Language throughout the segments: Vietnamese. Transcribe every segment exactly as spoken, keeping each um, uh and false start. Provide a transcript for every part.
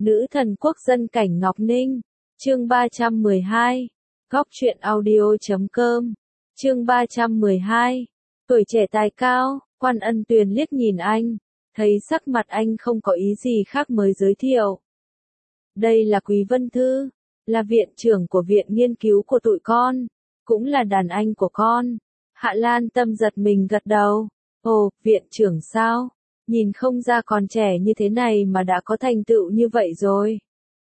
Nữ thần quốc dân cảnh Ngọc Ninh. Chương ba trăm mười hai. Góc truyện audio chấm com. Chương ba trăm mười hai. Tuổi trẻ tài cao, Quan Ân Tuyền liếc nhìn anh, thấy sắc mặt anh không có ý gì khác mới giới thiệu. Đây là Quý Vân Thư, là viện trưởng của viện nghiên cứu của tụi con, cũng là đàn anh của con. Hạ Lan Tâm giật mình gật đầu. Ồ, viện trưởng sao? Nhìn không ra còn trẻ như thế này mà đã có thành tựu như vậy rồi.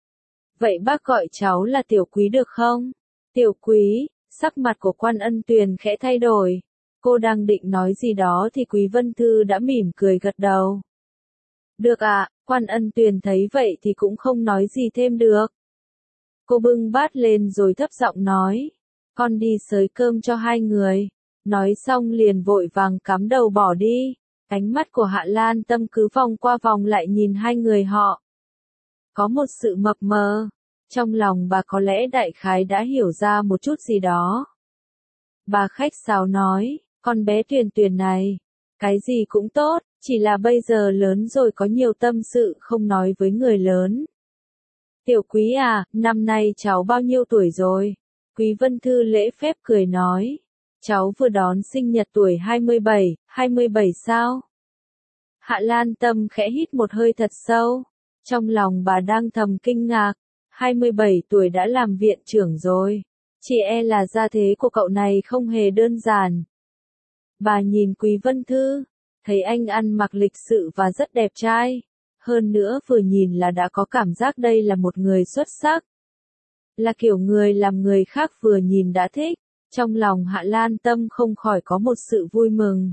Vậy bác gọi cháu là Tiểu Quý được không? Tiểu Quý, sắc mặt của Quan Ân Tuyền khẽ thay đổi. Cô đang định nói gì đó thì Quý Vân Thư đã mỉm cười gật đầu. Được ạ, à, Quan Ân Tuyền thấy vậy thì cũng không nói gì thêm được. Cô bưng bát lên rồi thấp giọng nói. Con đi xới cơm cho hai người. Nói xong liền vội vàng cắm đầu bỏ đi. Ánh mắt của Hạ Lan Tâm cứ vòng qua vòng lại nhìn hai người họ. Có một sự mập mờ. Trong lòng bà có lẽ đại khái đã hiểu ra một chút gì đó. Bà khách sáo nói, con bé Tuyền Tuyền này, cái gì cũng tốt, chỉ là bây giờ lớn rồi có nhiều tâm sự không nói với người lớn. Tiểu Quý à, năm nay cháu bao nhiêu tuổi rồi? Quý Vân Thư lễ phép cười nói, cháu vừa đón sinh nhật tuổi hai mươi bảy, hai mươi bảy sao? Hạ Lan Tâm khẽ hít một hơi thật sâu, trong lòng bà đang thầm kinh ngạc, hai mươi bảy tuổi đã làm viện trưởng rồi, chỉ e là gia thế của cậu này không hề đơn giản. Bà nhìn Quý Vân Thư, thấy anh ăn mặc lịch sự và rất đẹp trai, hơn nữa vừa nhìn là đã có cảm giác đây là một người xuất sắc. Là kiểu người làm người khác vừa nhìn đã thích, trong lòng Hạ Lan Tâm không khỏi có một sự vui mừng.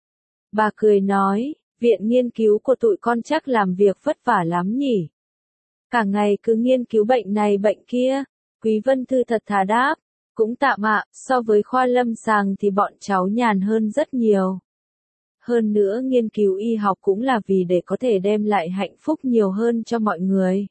Bà cười nói, viện nghiên cứu của tụi con chắc làm việc vất vả lắm nhỉ. Cả ngày cứ nghiên cứu bệnh này bệnh kia. Quý Vân Thư thật thà đáp, cũng tạm ạ, so với khoa lâm sàng thì bọn cháu nhàn hơn rất nhiều. Hơn nữa nghiên cứu y học cũng là vì để có thể đem lại hạnh phúc nhiều hơn cho mọi người.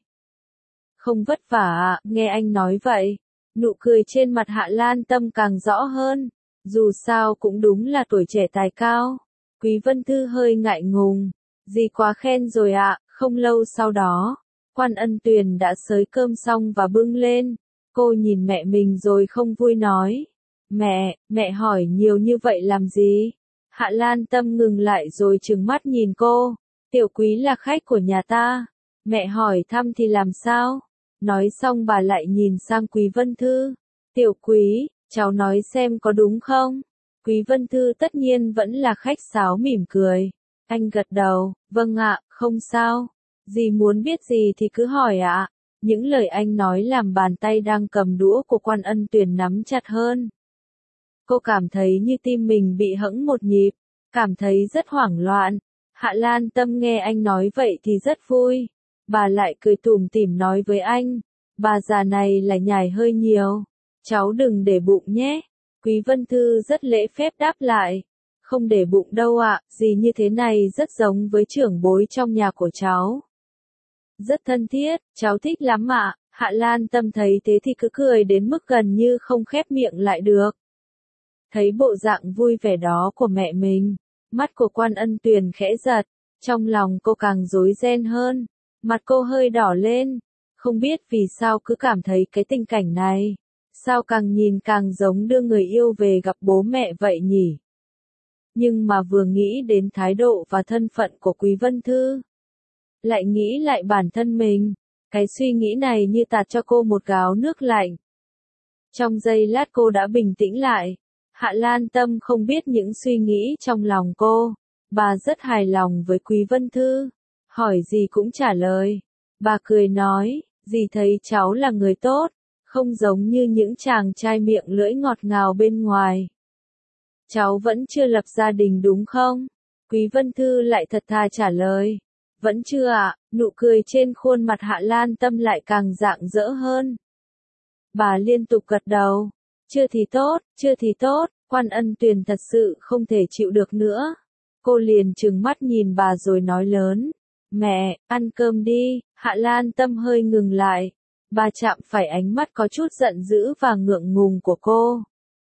Không vất vả ạ, nghe anh nói vậy, nụ cười trên mặt Hạ Lan Tâm càng rõ hơn, dù sao cũng đúng là tuổi trẻ tài cao. Quý Vân Thư hơi ngại ngùng, gì quá khen rồi ạ, không lâu sau đó, Quan Ân Tuyền đã xới cơm xong và bưng lên. Cô nhìn mẹ mình rồi không vui nói. Mẹ, mẹ hỏi nhiều như vậy làm gì? Hạ Lan Tâm ngừng lại rồi trừng mắt nhìn cô. Tiểu Quý là khách của nhà ta. Mẹ hỏi thăm thì làm sao? Nói xong bà lại nhìn sang Quý Vân Thư. Tiểu Quý, cháu nói xem có đúng không? Quý Vân Thư tất nhiên vẫn là khách sáo mỉm cười. Anh gật đầu, vâng ạ, không sao. Dì muốn biết gì thì cứ hỏi ạ. Những lời anh nói làm bàn tay đang cầm đũa của Quan Ân Tuyền nắm chặt hơn. Cô cảm thấy như tim mình bị hẫng một nhịp, cảm thấy rất hoảng loạn. Hạ Lan Tâm nghe anh nói vậy thì rất vui. Bà lại cười tủm tỉm nói với anh, bà già này là nhài hơi nhiều. Cháu đừng để bụng nhé. Quý Vân Thư rất lễ phép đáp lại. Không để bụng đâu ạ, gì như thế này rất giống với trưởng bối trong nhà của cháu. Rất thân thiết, cháu thích lắm ạ. Hạ Lan Tâm thấy thế thì cứ cười đến mức gần như không khép miệng lại được. Thấy bộ dạng vui vẻ đó của mẹ mình, mắt của Quan Ân Tuyền khẽ giật, trong lòng cô càng rối ren hơn, mặt cô hơi đỏ lên, không biết vì sao cứ cảm thấy cái tình cảnh này, sao càng nhìn càng giống đưa người yêu về gặp bố mẹ vậy nhỉ. Nhưng mà vừa nghĩ đến thái độ và thân phận của Quý Vân Thư, lại nghĩ lại bản thân mình, cái suy nghĩ này như tạt cho cô một gáo nước lạnh. Trong giây lát cô đã bình tĩnh lại. Hạ Lan Tâm không biết những suy nghĩ trong lòng cô. Bà rất hài lòng với Quý Vân Thư. Hỏi gì cũng trả lời. Bà cười nói, dì thấy cháu là người tốt, không giống như những chàng trai miệng lưỡi ngọt ngào bên ngoài. Cháu vẫn chưa lập gia đình đúng không? Quý Vân Thư lại thật thà trả lời. Vẫn chưa ạ, nụ cười trên khuôn mặt Hạ Lan Tâm lại càng rạng rỡ hơn. Bà liên tục gật đầu. Chưa thì tốt, chưa thì tốt, Quan Ân Tuyền thật sự không thể chịu được nữa. Cô liền trừng mắt nhìn bà rồi nói lớn. Mẹ, ăn cơm đi. Hạ Lan Tâm hơi ngừng lại. Bà chạm phải ánh mắt có chút giận dữ và ngượng ngùng của cô.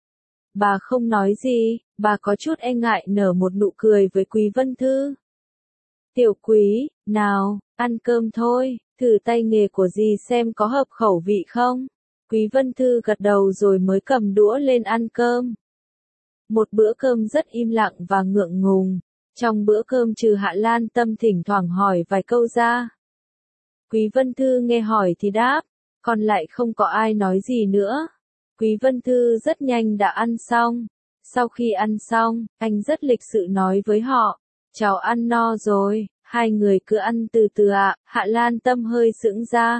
Bà không nói gì, bà có chút e ngại nở một nụ cười với Quý Vân Thư. Tiểu Quý, Nào, ăn cơm thôi, thử tay nghề của dì xem có hợp khẩu vị không. Quý Vân Thư gật đầu rồi mới cầm đũa lên ăn cơm. Một bữa cơm rất im lặng và ngượng ngùng. Trong bữa cơm trừ Hạ Lan Tâm thỉnh thoảng hỏi vài câu ra. Quý Vân Thư nghe hỏi thì đáp, còn lại không có ai nói gì nữa. Quý Vân Thư rất nhanh đã ăn xong. Sau khi ăn xong, anh rất lịch sự nói với họ, cháu ăn no rồi, hai người cứ ăn từ từ ạ. Hạ Lan Tâm hơi sững ra.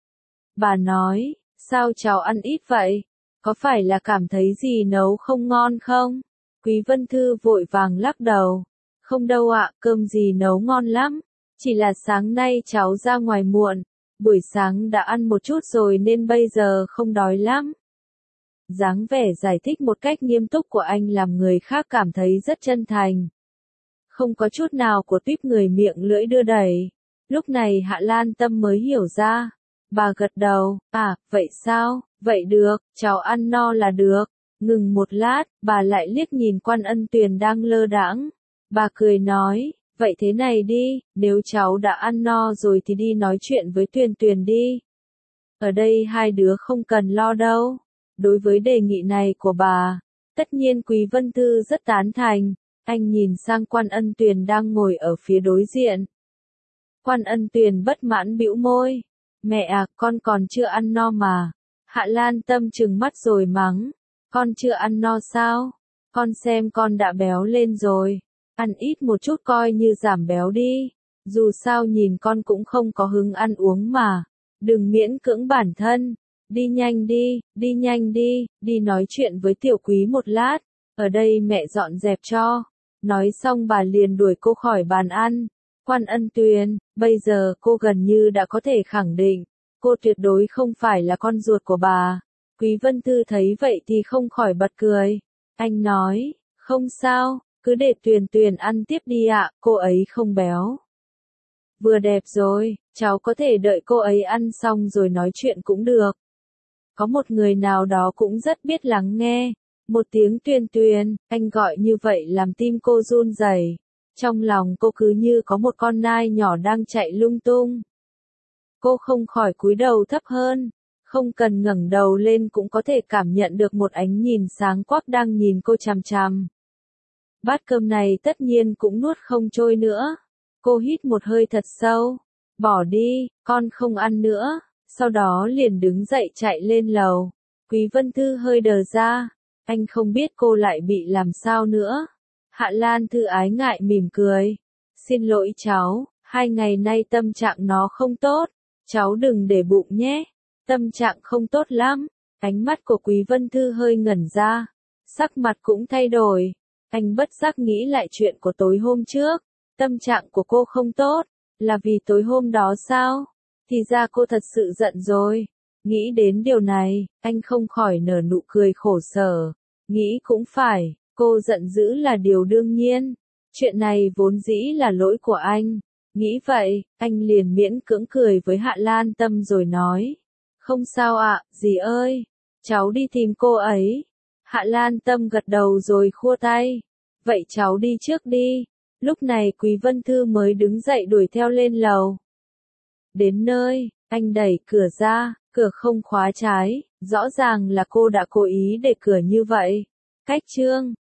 Bà nói, sao cháu ăn ít vậy? Có phải là cảm thấy gì nấu không ngon không? Quý Vân Thư vội vàng lắc đầu. Không đâu ạ, cơm gì nấu ngon lắm. Chỉ là sáng nay cháu ra ngoài muộn, buổi sáng đã ăn một chút rồi nên bây giờ không đói lắm. Dáng vẻ giải thích một cách nghiêm túc của anh làm người khác cảm thấy rất chân thành. Không có chút nào của tuýp người miệng lưỡi đưa đẩy. Lúc này Hạ Lan Tâm mới hiểu ra. Bà gật đầu, à, vậy sao, vậy được, cháu ăn no là được. Ngừng một lát, bà lại liếc nhìn Quan Ân Tuyền đang lơ đãng. Bà cười nói, vậy thế này đi, nếu cháu đã ăn no rồi thì đi nói chuyện với Tuyền Tuyền đi. Ở đây hai đứa không cần lo đâu. Đối với đề nghị này của bà, tất nhiên Quý Vân Thư rất tán thành. Anh nhìn sang Quan Ân Tuyền đang ngồi ở phía đối diện. Quan Ân Tuyền bất mãn bĩu môi. Mẹ à, con còn chưa ăn no mà. Hạ Lan Tâm trừng mắt rồi mắng. Con chưa ăn no sao? Con xem con đã béo lên rồi. Ăn ít một chút coi như giảm béo đi. Dù sao nhìn con cũng không có hứng ăn uống mà. Đừng miễn cưỡng bản thân. Đi nhanh đi, đi nhanh đi, đi nói chuyện với Tiểu Quý một lát. Ở đây mẹ dọn dẹp cho. Nói xong bà liền đuổi cô khỏi bàn ăn. Quan Ân Tuyền, bây giờ cô gần như đã có thể khẳng định, cô tuyệt đối không phải là con ruột của bà. Quý Vân Thư thấy vậy thì không khỏi bật cười. Anh nói, không sao, cứ để Tuyền Tuyền ăn tiếp đi ạ, cô ấy không béo. Vừa đẹp rồi, cháu có thể đợi cô ấy ăn xong rồi nói chuyện cũng được. Có một người nào đó cũng rất biết lắng nghe. Một tiếng Tuyền Tuyền, anh gọi như vậy làm tim cô run rẩy. Trong lòng cô cứ như có một con nai nhỏ đang chạy lung tung. Cô không khỏi cúi đầu thấp hơn. Không cần ngẩng đầu lên cũng có thể cảm nhận được một ánh nhìn sáng quắc đang nhìn cô chằm chằm. Bát cơm này tất nhiên cũng nuốt không trôi nữa. Cô hít một hơi thật sâu. Bỏ đi, con không ăn nữa. Sau đó liền đứng dậy chạy lên lầu. Quý Vân Thư hơi đờ ra. Anh không biết cô lại bị làm sao nữa. Hạ Lan Thư ái ngại mỉm cười. Xin lỗi cháu, hai ngày nay tâm trạng nó không tốt. Cháu đừng để bụng nhé. Tâm trạng không tốt lắm. Ánh mắt của Quý Vân Thư hơi ngẩn ra. Sắc mặt cũng thay đổi. Anh bất giác nghĩ lại chuyện của tối hôm trước. Tâm trạng của cô không tốt. Là vì tối hôm đó sao? Thì ra cô thật sự giận rồi. Nghĩ đến điều này, anh không khỏi nở nụ cười khổ sở. Nghĩ cũng phải, cô giận dữ là điều đương nhiên. Chuyện này vốn dĩ là lỗi của anh. Nghĩ vậy, anh liền miễn cưỡng cười với Hạ Lan Tâm rồi nói. Không sao ạ, dì ơi. Cháu đi tìm cô ấy. Hạ Lan Tâm gật đầu rồi khua tay. Vậy cháu đi trước đi. Lúc này Quý Vân Thư mới đứng dậy đuổi theo lên lầu. Đến nơi, anh đẩy cửa ra, cửa không khóa trái. Rõ ràng là cô đã cố ý để cửa như vậy. Cách chương